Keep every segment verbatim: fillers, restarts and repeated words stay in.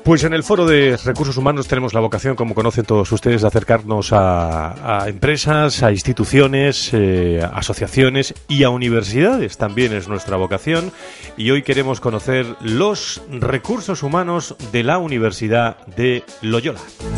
Pues en el Foro de Recursos Humanos tenemos la vocación, como conocen todos ustedes, de acercarnos a, a empresas, a instituciones, eh, asociaciones y a universidades. También es nuestra vocación. Y hoy queremos conocer los recursos humanos de la Universidad de Loyola.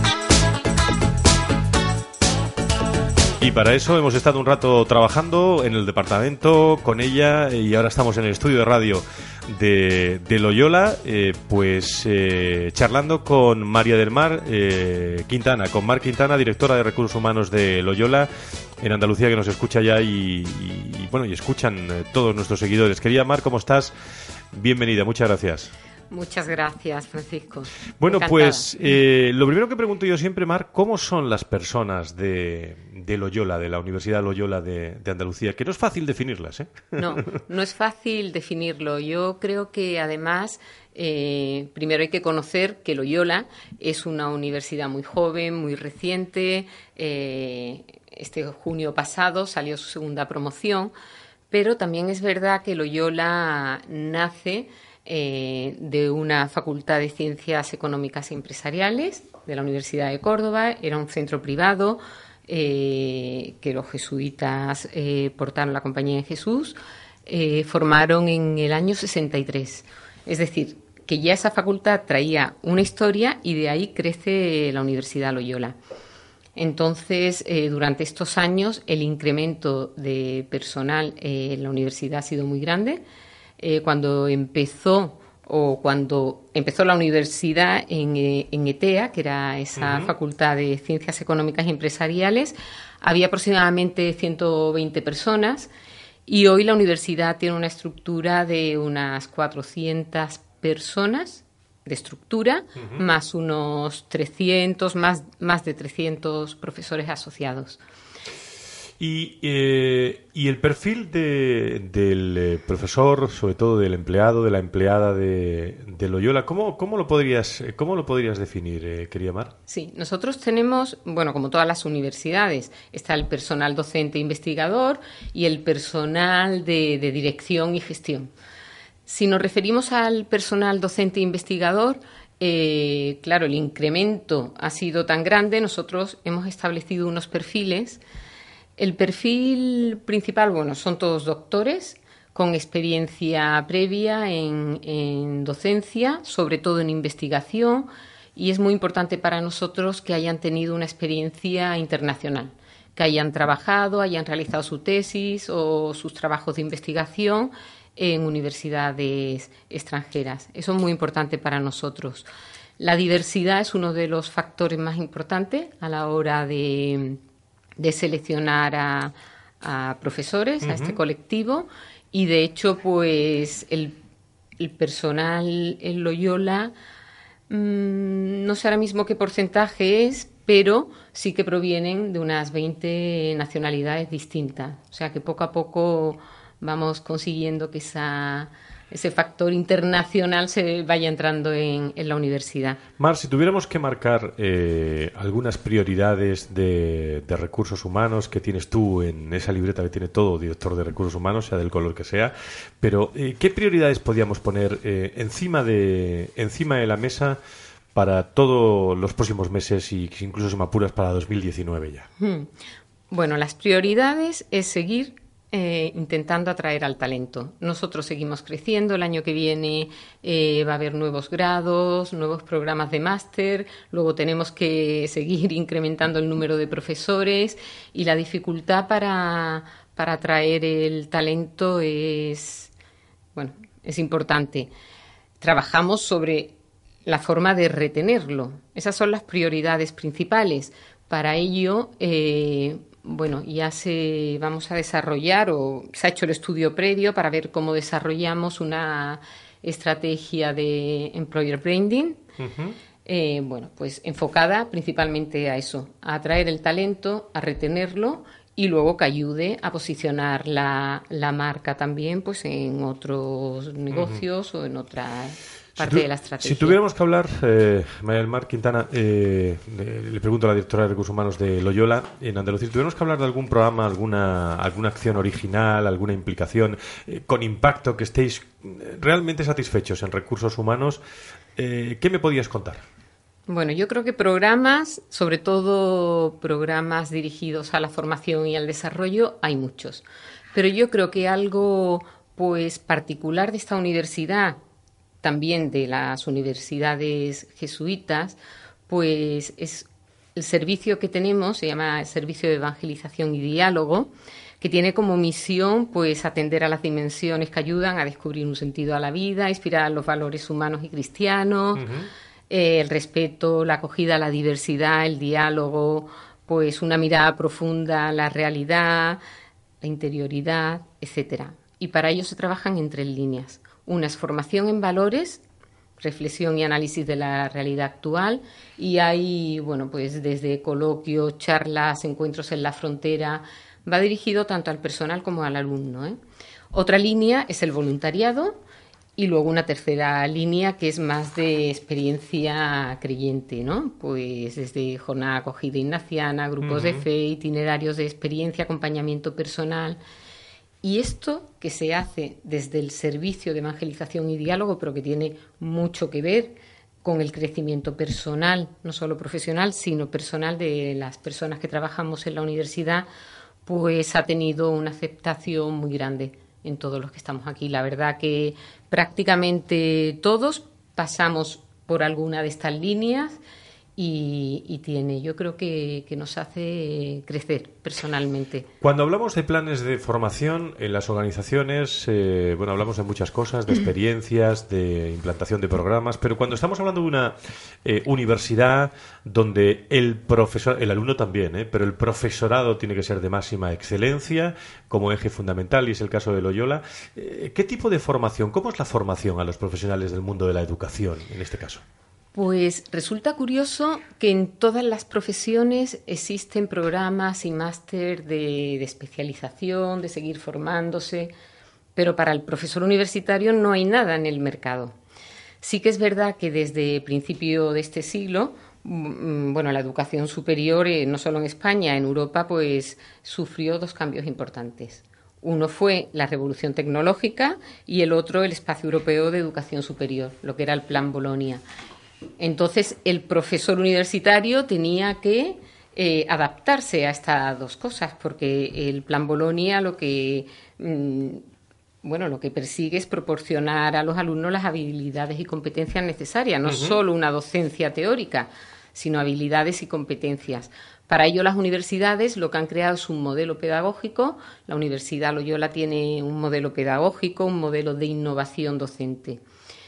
Y para eso hemos estado un rato trabajando en el departamento con ella y ahora estamos en el estudio de radio de, de Loyola, eh, pues eh, charlando con María del Mar eh, Quintana, con Mar Quintana, directora de Recursos Humanos de Loyola en Andalucía, que nos escucha ya y, y, y bueno, y escuchan eh, todos nuestros seguidores. Querida Mar, ¿cómo estás? Bienvenida, muchas gracias. Muchas gracias, Francisco. Bueno, Encantada. pues eh, lo primero que pregunto yo siempre, Mar, ¿cómo son las personas de, de Loyola, de la Universidad Loyola de, de Andalucía? Que no es fácil definirlas, ¿eh? No, no es fácil definirlo. Yo creo que además, eh, primero hay que conocer que Loyola es una universidad muy joven, muy reciente. Eh, este junio pasado salió su segunda promoción, pero también es verdad que Loyola nace Eh, de una Facultad de Ciencias Económicas y Empresariales de la Universidad de Córdoba. Era un centro privado eh, que los jesuitas eh, portaron la Compañía de Jesús, eh, formaron en el año sesenta y tres. Es decir, que ya esa facultad traía una historia y de ahí crece la Universidad Loyola. Entonces, eh, durante estos años, el incremento de personal eh, en la universidad ha sido muy grande. Eh, cuando empezó o cuando empezó la universidad en, eh, en ETEA, que era esa uh-huh. Facultad de Ciencias Económicas y Empresariales, había aproximadamente ciento veinte personas y hoy la universidad tiene una estructura de unas cuatrocientas personas de estructura, uh-huh. más unos trescientos, más, más de trescientos profesores asociados. Y, eh, y el perfil de, del eh, profesor, sobre todo del empleado, de la empleada de, de Loyola, ¿cómo, cómo, lo podrías, ¿cómo lo podrías definir, eh, querida Mar? Sí, nosotros tenemos, bueno, como todas las universidades, está el personal docente e investigador y el personal de, de dirección y gestión. Si nos referimos al personal docente e investigador, eh, claro, el incremento ha sido tan grande, nosotros hemos establecido unos perfiles. El perfil principal, bueno, son todos doctores con experiencia previa en, en docencia, sobre todo en investigación, y es muy importante para nosotros que hayan tenido una experiencia internacional, que hayan trabajado, hayan realizado su tesis o sus trabajos de investigación en universidades extranjeras. Eso es muy importante para nosotros. La diversidad es uno de los factores más importantes a la hora de de seleccionar a, a profesores, uh-huh. a este colectivo, y de hecho, pues el, el personal en Loyola, mmm, no sé ahora mismo qué porcentaje es, pero sí que provienen de unas veinte nacionalidades distintas. O sea que poco a poco vamos consiguiendo que esa... ese factor internacional se vaya entrando en, en la universidad. Mar, si tuviéramos que marcar eh, algunas prioridades de, de recursos humanos que tienes tú en esa libreta que tiene todo director de recursos humanos, sea del color que sea, pero eh, ¿qué prioridades podíamos poner eh, encima de encima de la mesa para todos los próximos meses y incluso, si me apuras, para dos mil diecinueve ya? Hmm. Bueno, las prioridades es seguir Eh, intentando atraer al talento. Nosotros seguimos creciendo, el año que viene eh, va a haber nuevos grados, nuevos programas de máster, luego tenemos que seguir incrementando el número de profesores y la dificultad para, para atraer el talento es, bueno, es importante. Trabajamos sobre la forma de retenerlo. Esas son las prioridades principales. Para ello, eh, bueno, ya se vamos a desarrollar o se ha hecho el estudio previo para ver cómo desarrollamos una estrategia de employer branding, uh-huh. eh, bueno, pues enfocada principalmente a eso, a atraer el talento, a retenerlo y luego que ayude a posicionar la, la marca también, pues en otros negocios uh-huh. o en otras parte si tu, de la estrategia. Si tuviéramos que hablar, eh, María del Mar Quintana, eh, le, le pregunto a la directora de Recursos Humanos de Loyola en Andalucía, si tuviéramos que hablar de algún programa, alguna alguna acción original, alguna implicación eh, con impacto, que estéis realmente satisfechos en recursos humanos, Eh, ¿Qué me podías contar? Bueno, yo creo que programas, sobre todo programas dirigidos a la formación y al desarrollo, hay muchos. Pero yo creo que algo pues particular de esta universidad, también de las universidades jesuitas, pues es el servicio que tenemos, se llama el Servicio de Evangelización y Diálogo, que tiene como misión pues atender a las dimensiones que ayudan a descubrir un sentido a la vida, inspirar los valores humanos y cristianos, uh-huh. eh, el respeto, la acogida a la diversidad, el diálogo, pues una mirada profunda a la realidad, la interioridad, etcétera. Y para ello se trabajan en tres líneas. Una es formación en valores, reflexión y análisis de la realidad actual, y hay, bueno, pues desde coloquios, charlas, encuentros en la frontera, va dirigido tanto al personal como al alumno, ¿eh? Otra línea es el voluntariado y luego una tercera línea que es más de experiencia creyente, ¿no? Pues desde jornada acogida ignaciana, grupos uh-huh. de fe, itinerarios de experiencia, acompañamiento personal. Y esto que se hace desde el servicio de evangelización y diálogo, pero que tiene mucho que ver con el crecimiento personal, no solo profesional, sino personal de las personas que trabajamos en la universidad, pues ha tenido una aceptación muy grande en todos los que estamos aquí. La verdad que prácticamente todos pasamos por alguna de estas líneas y, y tiene, yo creo que, que nos hace crecer personalmente. Cuando hablamos de planes de formación en las organizaciones, eh, bueno, hablamos de muchas cosas, de experiencias, de implantación de programas, pero cuando estamos hablando de una eh, universidad donde el profesor, el alumno también, eh, pero el profesorado tiene que ser de máxima excelencia como eje fundamental, y es el caso de Loyola, eh, ¿qué tipo de formación, cómo es la formación a los profesionales del mundo de la educación en este caso? Pues resulta curioso que en todas las profesiones existen programas y máster de, de especialización, de seguir formándose, pero para el profesor universitario no hay nada en el mercado. Sí que es verdad que desde el principio de este siglo, bueno, la educación superior, eh, no solo en España, en Europa, pues sufrió dos cambios importantes. Uno fue la revolución tecnológica y el otro el espacio europeo de educación superior, lo que era el Plan Bolonia. Entonces, el profesor universitario tenía que eh, adaptarse a estas dos cosas, porque el Plan Bolonia lo que, mmm, bueno, lo que persigue es proporcionar a los alumnos las habilidades y competencias necesarias, no uh-huh. solo una docencia teórica, sino habilidades y competencias. Para ello, las universidades lo que han creado es un modelo pedagógico. La Universidad Loyola tiene un modelo pedagógico, un modelo de innovación docente.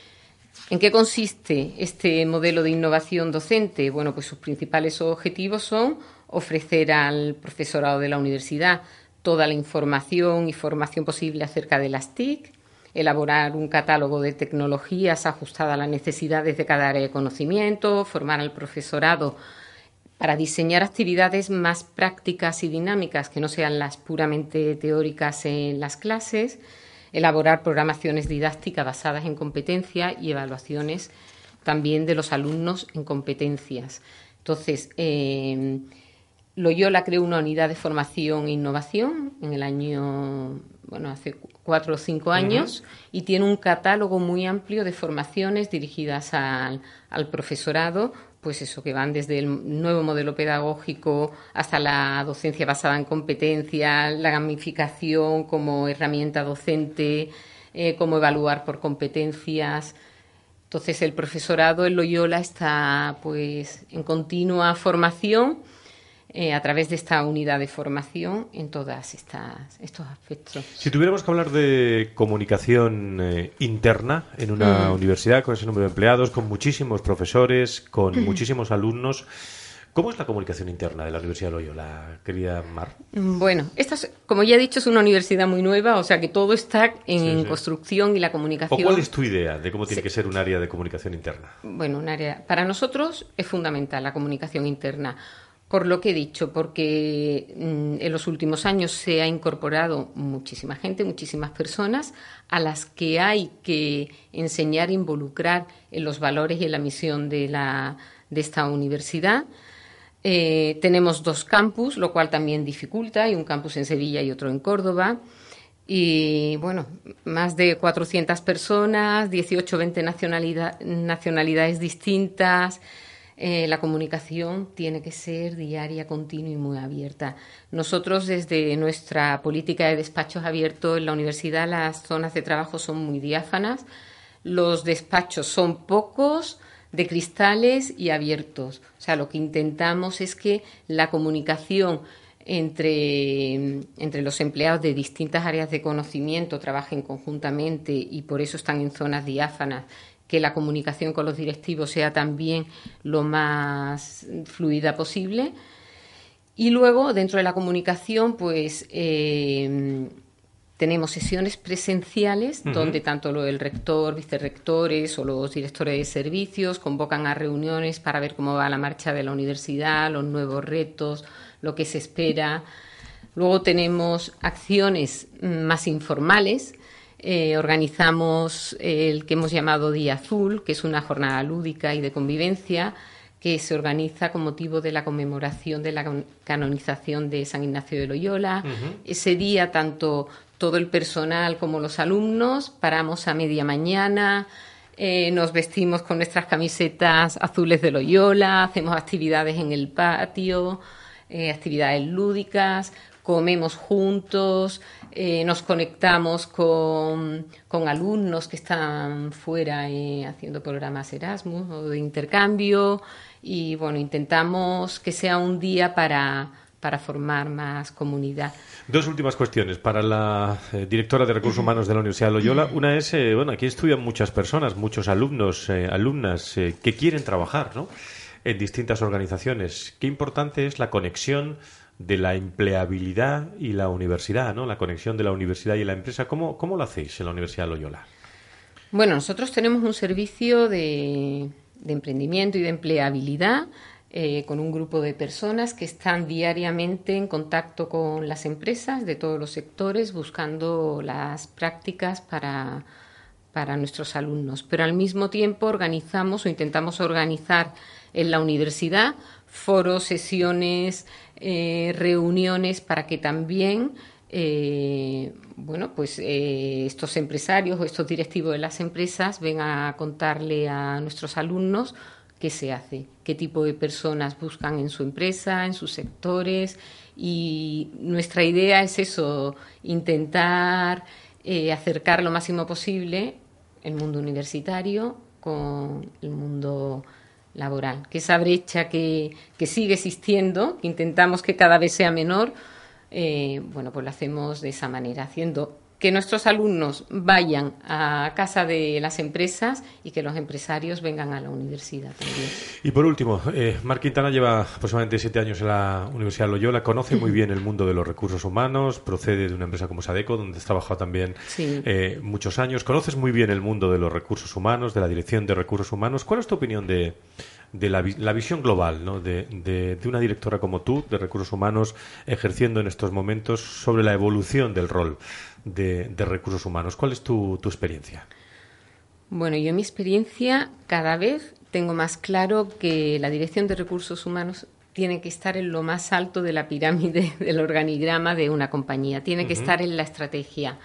¿En qué consiste este modelo de innovación docente? Bueno, pues sus principales objetivos son ofrecer al profesorado de la universidad toda la información y formación posible acerca de las T I C, elaborar un catálogo de tecnologías ajustada a las necesidades de cada área de conocimiento, formar al profesorado para diseñar actividades más prácticas y dinámicas que no sean las puramente teóricas en las clases, elaborar programaciones didácticas basadas en competencias y evaluaciones también de los alumnos en competencias. Entonces, eh, Loyola creó una unidad de formación e innovación en el año, bueno, hace cuatro o cinco años, uh-huh. y tiene un catálogo muy amplio de formaciones dirigidas al, al profesorado, pues eso, que van desde el nuevo modelo pedagógico hasta la docencia basada en competencias, la gamificación como herramienta docente, eh, cómo evaluar por competencias. Entonces, el profesorado en Loyola está pues en continua formación eh, a través de esta unidad de formación en todos estos aspectos. Si tuviéramos que hablar de comunicación eh, interna en una mm. universidad con ese número de empleados, con muchísimos profesores, con mm. muchísimos alumnos, ¿cómo es la comunicación interna de la Universidad de Loyola, querida Mar? Bueno, esta es, como ya he dicho, es una universidad muy nueva, o sea que todo está en sí, sí. construcción y la comunicación. ¿O cuál es tu idea de cómo tiene sí. que ser un área de comunicación interna? Bueno, un área para nosotros es fundamental la comunicación interna. Por lo que he dicho, porque mmm, en los últimos años se ha incorporado muchísima gente, muchísimas personas a las que hay que enseñar e involucrar en los valores y en la misión de, la, de esta universidad. Eh, tenemos dos campus, lo cual también dificulta, hay un campus en Sevilla y otro en Córdoba. Y bueno, más de cuatrocientas personas, dieciocho o veinte nacionalidad, nacionalidades distintas. Eh, la comunicación tiene que ser diaria, continua y muy abierta. Nosotros, desde nuestra política de despachos abiertos en la universidad, las zonas de trabajo son muy diáfanas. Los despachos son pocos, de cristales y abiertos. O sea, lo que intentamos es que la comunicación Entre, entre los empleados de distintas áreas de conocimiento trabajen conjuntamente y por eso están en zonas diáfanas, que la comunicación con los directivos sea también lo más fluida posible. Y luego, dentro de la comunicación, pues eh, tenemos sesiones presenciales uh-huh. donde tanto el rector, vicerrectores o los directores de servicios convocan a reuniones para ver cómo va la marcha de la universidad, los nuevos retos, lo que se espera. Luego tenemos acciones más informales. Eh, organizamos el que hemos llamado Día Azul, que es una jornada lúdica y de convivencia que se organiza con motivo de la conmemoración de la canonización de San Ignacio de Loyola. Uh-huh. Ese día, tanto todo el personal como los alumnos paramos a media mañana, eh, nos vestimos con nuestras camisetas azules de Loyola, hacemos actividades en el patio, Eh, actividades lúdicas, comemos juntos, eh, nos conectamos con, con alumnos que están fuera eh, haciendo programas Erasmus o de intercambio y bueno, intentamos que sea un día para, para formar más comunidad. Dos últimas cuestiones para la eh, directora de Recursos Humanos de la Universidad de Loyola. Una es, eh, bueno, aquí estudian muchas personas, muchos alumnos, eh, alumnas eh, que quieren trabajar, ¿no?, en distintas organizaciones. Qué importante es la conexión de la empleabilidad y la universidad, ¿no? La conexión de la universidad y la empresa. ¿Cómo, cómo lo hacéis en la Universidad de Loyola? Bueno, nosotros tenemos un servicio de, de emprendimiento y de empleabilidad eh, con un grupo de personas que están diariamente en contacto con las empresas de todos los sectores buscando las prácticas para, para nuestros alumnos. Pero al mismo tiempo organizamos o intentamos organizar en la universidad foros, sesiones, eh, reuniones para que también eh, bueno, pues eh, estos empresarios o estos directivos de las empresas vengan a contarle a nuestros alumnos qué se hace, qué tipo de personas buscan en su empresa, en sus sectores, y nuestra idea es eso, intentar eh, acercar lo máximo posible el mundo universitario con el mundo laboral, que esa brecha que, que sigue existiendo, que intentamos que cada vez sea menor, eh, bueno, pues lo hacemos de esa manera, haciendo que nuestros alumnos vayan a casa de las empresas y que los empresarios vengan a la universidad también. Y por último, eh, Mar Quintana lleva aproximadamente siete años en la Universidad de Loyola, conoce muy bien el mundo de los recursos humanos, procede de una empresa como Sadeco, donde has trabajado también sí. eh, muchos años, conoces muy bien el mundo de los recursos humanos, de la dirección de recursos humanos. ¿Cuál es tu opinión de, de la, la visión global, ¿no?, de, de, de una directora como tú, de recursos humanos, ejerciendo en estos momentos sobre la evolución del rol de, de recursos humanos? ¿Cuál es tu, tu experiencia? Bueno, yo en mi experiencia cada vez tengo más claro que la dirección de recursos humanos tiene que estar en lo más alto de la pirámide del organigrama de una compañía, tiene que uh-huh. estar en la estrategia.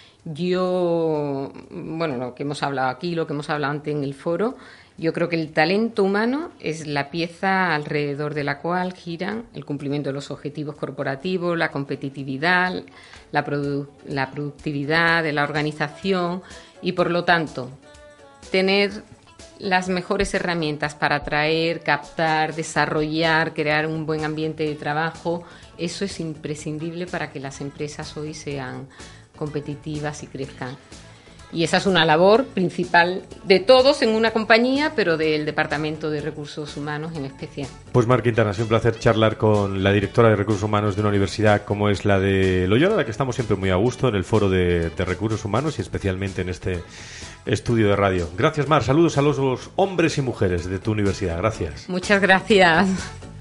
Yo, bueno, lo que hemos hablado aquí, lo que hemos hablado antes en el foro, yo creo que el talento humano es la pieza alrededor de la cual giran el cumplimiento de los objetivos corporativos, la competitividad, la, produ- la productividad de la organización y, por lo tanto, tener las mejores herramientas para atraer, captar, desarrollar, crear un buen ambiente de trabajo, eso es imprescindible para que las empresas hoy sean competitivas y crezcan. Y esa es una labor principal de todos en una compañía, pero del Departamento de Recursos Humanos en especial. Pues Mar Quintana, ha sido un placer charlar con la directora de Recursos Humanos de una universidad como es la de Loyola, la que estamos siempre muy a gusto en el foro de, de Recursos Humanos y especialmente en este estudio de radio. Gracias, Mar. Saludos a los hombres y mujeres de tu universidad. Gracias. Muchas gracias.